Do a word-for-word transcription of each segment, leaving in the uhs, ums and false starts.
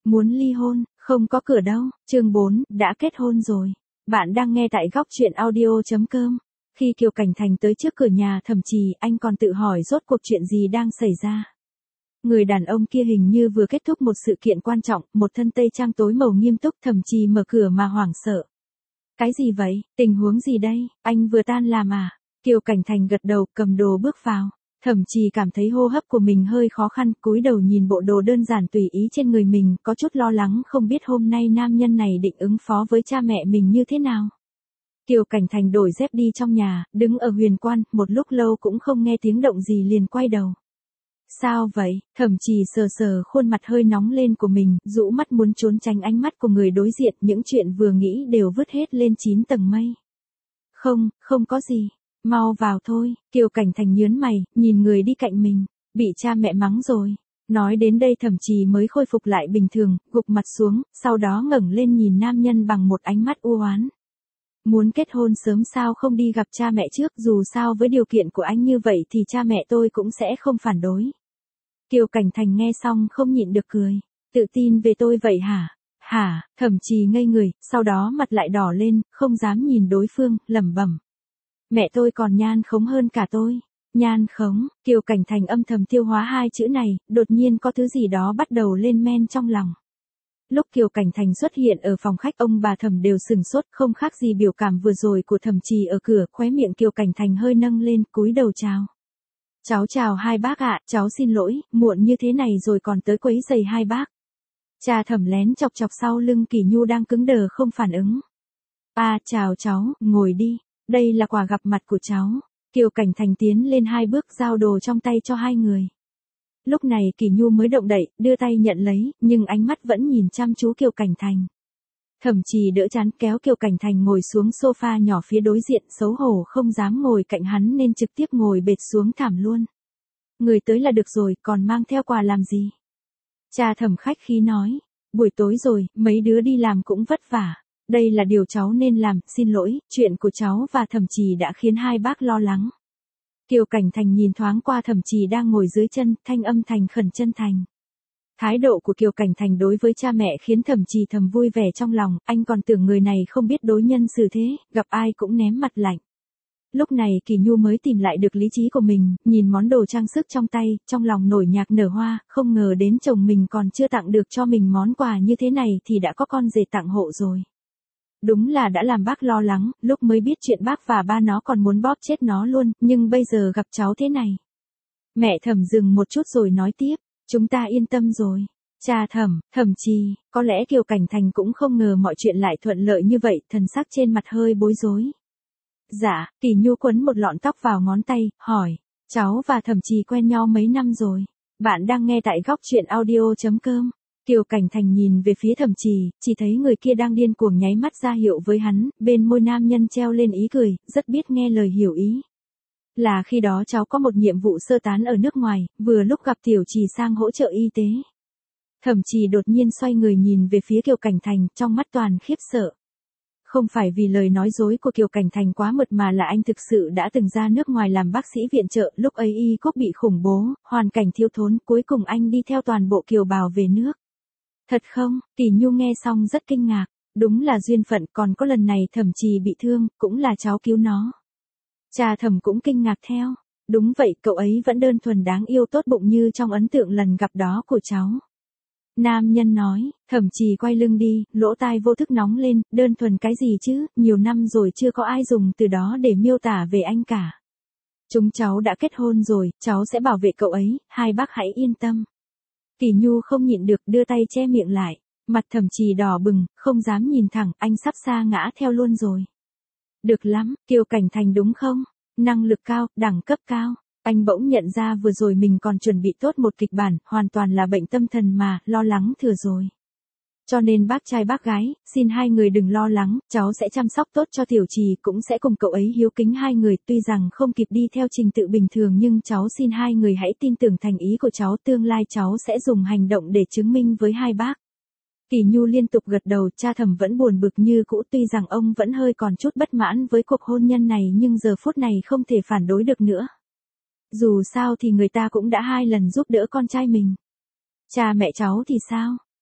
Muốn ly hôn, không có cửa đâu. Chương bốn, đã kết hôn rồi. Bạn đang nghe tại góc truyện audio chấm com. Khi Kiều Cảnh Thành tới trước cửa nhà Thẩm Trì, anh còn tự hỏi rốt cuộc chuyện gì đang xảy ra. Người đàn ông kia hình như vừa kết thúc một sự kiện quan trọng, một thân tây trang tối màu nghiêm túc. Thẩm Trì mở cửa mà hoảng sợ. Cái gì vậy, tình huống gì đây, anh vừa tan làm à? Kiều Cảnh Thành gật đầu, cầm đồ bước vào. Thẩm Trì cảm thấy hô hấp của mình hơi khó khăn, cúi đầu nhìn bộ đồ đơn giản tùy ý trên người mình, có chút lo lắng không biết hôm nay nam nhân này định ứng phó với cha mẹ mình như thế nào. Kiều Cảnh Thành đổi dép đi trong nhà, đứng ở huyền quan, một lúc lâu cũng không nghe tiếng động gì liền quay đầu. Sao vậy? Thẩm Trì sờ sờ khuôn mặt hơi nóng lên của mình, rũ mắt muốn trốn tránh ánh mắt của người đối diện, những chuyện vừa nghĩ đều vứt hết lên chín tầng mây. Không, không có gì. Mau vào thôi. Kiều Cảnh Thành nhớn mày, nhìn người đi cạnh mình. Bị cha mẹ mắng rồi. Nói đến đây Thẩm Trì mới khôi phục lại bình thường, gục mặt xuống, sau đó ngẩng lên nhìn nam nhân bằng một ánh mắt u oán. Muốn kết hôn sớm sao không đi gặp cha mẹ trước, dù sao với điều kiện của anh như vậy thì cha mẹ tôi cũng sẽ không phản đối. Kiều Cảnh Thành nghe xong không nhịn được cười. Tự tin về tôi vậy hả? Hả? Thẩm Trì ngây người, sau đó mặt lại đỏ lên, không dám nhìn đối phương, lẩm bẩm. Mẹ tôi còn nhan khống hơn cả tôi. Nhan khống, Kiều Cảnh Thành âm thầm tiêu hóa hai chữ này, đột nhiên có thứ gì đó bắt đầu lên men trong lòng. Lúc Kiều Cảnh Thành xuất hiện ở phòng khách, ông bà Thẩm đều sừng sốt, không khác gì biểu cảm vừa rồi của Thẩm Trì ở cửa. Khóe miệng Kiều Cảnh Thành hơi nâng lên, cúi đầu chào. Cháu chào hai bác ạ, cháu xin lỗi, muộn như thế này rồi còn tới quấy rầy hai bác. Cha Thẩm lén chọc chọc sau lưng Kỷ Nhu đang cứng đờ không phản ứng. À, chào cháu, ngồi đi. Đây là quà gặp mặt của cháu. Kiều Cảnh Thành tiến lên hai bước giao đồ trong tay cho hai người. Lúc này Kỷ Nhu mới động đậy, đưa tay nhận lấy, nhưng ánh mắt vẫn nhìn chăm chú Kiều Cảnh Thành. Thẩm Trì đỡ chán kéo Kiều Cảnh Thành ngồi xuống sofa nhỏ phía đối diện, xấu hổ không dám ngồi cạnh hắn nên trực tiếp ngồi bệt xuống thảm luôn. Người tới là được rồi, còn mang theo quà làm gì? Cha Thẩm khách khí nói, buổi tối rồi, mấy đứa đi làm cũng vất vả. Đây là điều cháu nên làm, xin lỗi, chuyện của cháu và Thẩm Trì đã khiến hai bác lo lắng. Kiều Cảnh Thành nhìn thoáng qua Thẩm Trì đang ngồi dưới chân, thanh âm thành khẩn chân thành. Thái độ của Kiều Cảnh Thành đối với cha mẹ khiến Thẩm Trì thầm vui vẻ trong lòng, anh còn tưởng người này không biết đối nhân xử thế, gặp ai cũng ném mặt lạnh. Lúc này Kỷ Nhu mới tìm lại được lý trí của mình, nhìn món đồ trang sức trong tay, trong lòng nổi nhạc nở hoa, không ngờ đến chồng mình còn chưa tặng được cho mình món quà như thế này thì đã có con rể tặng hộ rồi. Đúng là đã làm bác lo lắng, lúc mới biết chuyện bác và ba nó còn muốn bóp chết nó luôn, nhưng bây giờ gặp cháu thế này. Mẹ Thẩm dừng một chút rồi nói tiếp, chúng ta yên tâm rồi. Cha Thẩm, Thẩm Trì, có lẽ Kiều Cảnh Thành cũng không ngờ mọi chuyện lại thuận lợi như vậy, thần sắc trên mặt hơi bối rối. Dạ, Kỷ Nhu quấn một lọn tóc vào ngón tay, hỏi, cháu và Thẩm Trì quen nhau mấy năm rồi? Bạn đang nghe tại góc truyện audio chấm com. Kiều Cảnh Thành nhìn về phía Thẩm Trì, chỉ thấy người kia đang điên cuồng nháy mắt ra hiệu với hắn, bên môi nam nhân treo lên ý cười, rất biết nghe lời hiểu ý. Là khi đó cháu có một nhiệm vụ sơ tán ở nước ngoài, vừa lúc gặp Tiểu Trì sang hỗ trợ y tế. Thẩm Trì đột nhiên xoay người nhìn về phía Kiều Cảnh Thành, trong mắt toàn khiếp sợ. Không phải vì lời nói dối của Kiều Cảnh Thành quá mượt mà là anh thực sự đã từng ra nước ngoài làm bác sĩ viện trợ, lúc ấy y quốc bị khủng bố, hoàn cảnh thiếu thốn, cuối cùng anh đi theo toàn bộ kiều bào về nước. Thật không? Kỷ Nhu nghe xong rất kinh ngạc, đúng là duyên phận, còn có lần này Thẩm Trì bị thương, cũng là cháu cứu nó. Cha Thẩm cũng kinh ngạc theo, đúng vậy, cậu ấy vẫn đơn thuần đáng yêu tốt bụng như trong ấn tượng lần gặp đó của cháu. Nam nhân nói, Thẩm Trì quay lưng đi, lỗ tai vô thức nóng lên, đơn thuần cái gì chứ, nhiều năm rồi chưa có ai dùng từ đó để miêu tả về anh cả. Chúng cháu đã kết hôn rồi, cháu sẽ bảo vệ cậu ấy, hai bác hãy yên tâm. Kỷ Nhu không nhịn được đưa tay che miệng lại, mặt Thẩm Trì đỏ bừng, không dám nhìn thẳng, anh sắp sa ngã theo luôn rồi. Được lắm, Kiều Cảnh Thành đúng không? Năng lực cao, đẳng cấp cao. Anh bỗng nhận ra vừa rồi mình còn chuẩn bị tốt một kịch bản, hoàn toàn là bệnh tâm thần mà, lo lắng thừa rồi. Cho nên bác trai bác gái, xin hai người đừng lo lắng, cháu sẽ chăm sóc tốt cho Tiểu Trì, cũng sẽ cùng cậu ấy hiếu kính hai người, tuy rằng không kịp đi theo trình tự bình thường nhưng cháu xin hai người hãy tin tưởng thành ý của cháu, tương lai cháu sẽ dùng hành động để chứng minh với hai bác. Kỷ Nhu liên tục gật đầu, cha Thẩm vẫn buồn bực như cũ, tuy rằng ông vẫn hơi còn chút bất mãn với cuộc hôn nhân này nhưng giờ phút này không thể phản đối được nữa. Dù sao thì người ta cũng đã hai lần giúp đỡ con trai mình. Cha mẹ cháu thì sao?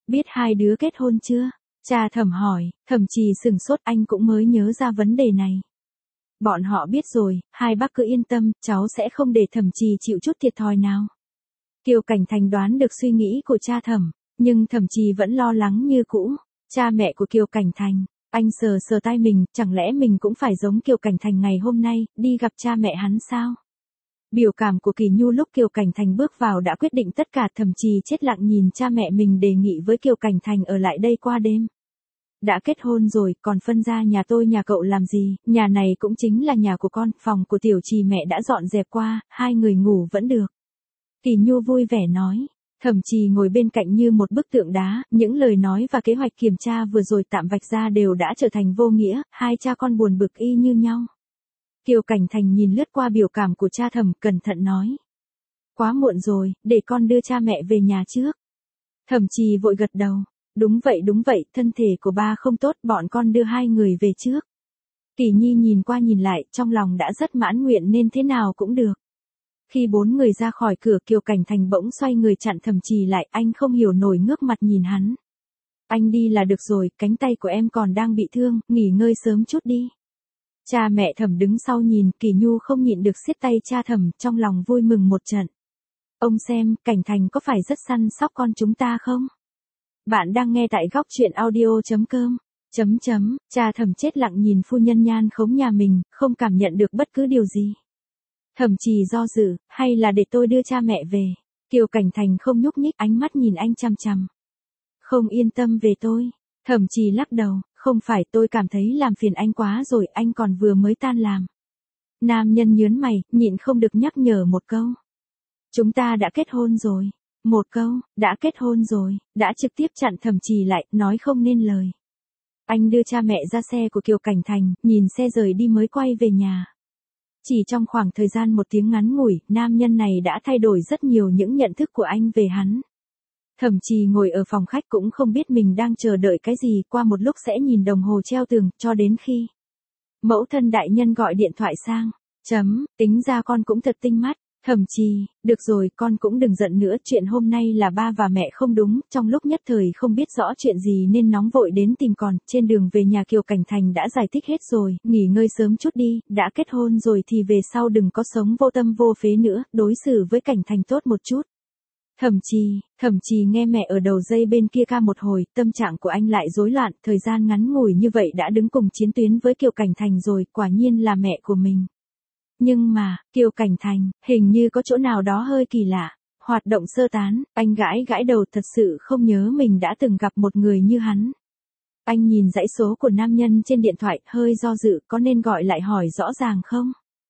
Biết hai đứa kết hôn chưa? Cha Thẩm hỏi, Thẩm Trì sừng sốt, anh cũng mới nhớ ra vấn đề này. Bọn họ biết rồi, hai bác cứ yên tâm, cháu sẽ không để Thẩm Trì chịu chút thiệt thòi nào. Kiều Cảnh Thành đoán được suy nghĩ của cha Thẩm, nhưng Thẩm Trì vẫn lo lắng như cũ. Cha mẹ của Kiều Cảnh Thành, anh sờ sờ tai mình, chẳng lẽ mình cũng phải giống Kiều Cảnh Thành ngày hôm nay, đi gặp cha mẹ hắn sao? Biểu cảm của Kỳ Nhu lúc Kiều Cảnh Thành bước vào đã quyết định tất cả. Thẩm Trì chết lặng nhìn cha mẹ mình đề nghị với Kiều Cảnh Thành ở lại đây qua đêm. Đã kết hôn rồi, còn phân ra nhà tôi nhà cậu làm gì, nhà này cũng chính là nhà của con, phòng của Tiểu Trì mẹ đã dọn dẹp qua, hai người ngủ vẫn được. Kỳ Nhu vui vẻ nói. Thẩm Trì ngồi bên cạnh như một bức tượng đá, những lời nói và kế hoạch kiểm tra vừa rồi tạm vạch ra đều đã trở thành vô nghĩa, hai cha con buồn bực y như nhau. Kiều Cảnh Thành nhìn lướt qua biểu cảm của cha Thẩm, cẩn thận nói. Quá muộn rồi, để con đưa cha mẹ về nhà trước. Thẩm Trì vội gật đầu. Đúng vậy đúng vậy, thân thể của ba không tốt, bọn con đưa hai người về trước. Kỳ Nhi nhìn qua nhìn lại, trong lòng đã rất mãn nguyện nên thế nào cũng được. Khi bốn người ra khỏi cửa, Kiều Cảnh Thành bỗng xoay người chặn Thẩm Trì lại, anh không hiểu nổi ngước mặt nhìn hắn. Anh đi là được rồi, cánh tay của em còn đang bị thương, nghỉ ngơi sớm chút đi. Cha mẹ Thẩm đứng sau nhìn, Kỳ Nhu không nhịn được siết tay cha Thẩm, trong lòng vui mừng một trận. Ông xem, Cảnh Thành có phải rất săn sóc con chúng ta không? Bạn đang nghe tại góc truyện audio chấm com. Chấm chấm, cha Thẩm chết lặng nhìn phu nhân nhan khống nhà mình, không cảm nhận được bất cứ điều gì. Thẩm Trì do dự, hay là để tôi đưa cha mẹ về? Kiều Cảnh Thành không nhúc nhích, ánh mắt nhìn anh chằm chằm. Không yên tâm về tôi. Thẩm Trì lắc đầu, không phải, tôi cảm thấy làm phiền anh quá rồi, anh còn vừa mới tan làm. Nam nhân nhớn mày, nhịn không được nhắc nhở một câu. Chúng ta đã kết hôn rồi. Một câu, đã kết hôn rồi, đã trực tiếp chặn Thẩm Trì lại, nói không nên lời. Anh đưa cha mẹ ra xe của Kiều Cảnh Thành, nhìn xe rời đi mới quay về nhà. Chỉ trong khoảng thời gian một tiếng ngắn ngủi, nam nhân này đã thay đổi rất nhiều những nhận thức của anh về hắn. Thẩm Trì ngồi ở phòng khách cũng không biết mình đang chờ đợi cái gì, qua một lúc sẽ nhìn đồng hồ treo tường, cho đến khi mẫu thân đại nhân gọi điện thoại sang. Chấm, tính ra con cũng thật tinh mắt. Thẩm Trì, được rồi, con cũng đừng giận nữa, chuyện hôm nay là ba và mẹ không đúng, trong lúc nhất thời không biết rõ chuyện gì nên nóng vội đến tìm con, trên đường về nhà Kiều Cảnh Thành đã giải thích hết rồi, nghỉ ngơi sớm chút đi, đã kết hôn rồi thì về sau đừng có sống vô tâm vô phế nữa, đối xử với Cảnh Thành tốt một chút. Thẩm Trì, Thẩm Trì nghe mẹ ở đầu dây bên kia ca một hồi, tâm trạng của anh lại rối loạn, thời gian ngắn ngủi như vậy đã đứng cùng chiến tuyến với Kiều Cảnh Thành rồi, quả nhiên là mẹ của mình. Nhưng mà, Kiều Cảnh Thành, hình như có chỗ nào đó hơi kỳ lạ. Hoạt động sơ tán, anh gãi gãi đầu, thật sự không nhớ mình đã từng gặp một người như hắn. Anh nhìn dãy số của nam nhân trên điện thoại, hơi do dự, có nên gọi lại hỏi rõ ràng không?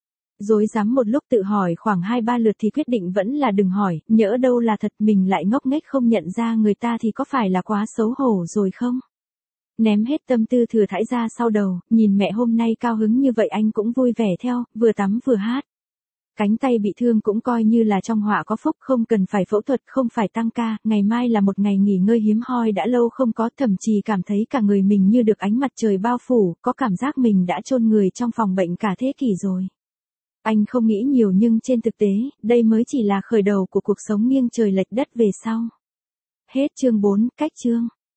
Rối rắm một lúc tự hỏi khoảng hai ba lượt thì quyết định vẫn là đừng hỏi, nhỡ đâu là thật, mình lại ngốc nghếch không nhận ra người ta thì có phải là quá xấu hổ rồi không? Ném hết tâm tư thừa thãi ra sau đầu, nhìn mẹ hôm nay cao hứng như vậy anh cũng vui vẻ theo, vừa tắm vừa hát. Cánh tay bị thương cũng coi như là trong họa có phúc, không cần phải phẫu thuật, không phải tăng ca, ngày mai là một ngày nghỉ ngơi hiếm hoi đã lâu không có. Thậm chí cảm thấy cả người mình như được ánh mặt trời bao phủ, có cảm giác mình đã chôn người trong phòng bệnh cả thế kỷ rồi. Anh không nghĩ nhiều nhưng trên thực tế, đây mới chỉ là khởi đầu của cuộc sống nghiêng trời lệch đất về sau. Hết chương bốn, cách chương.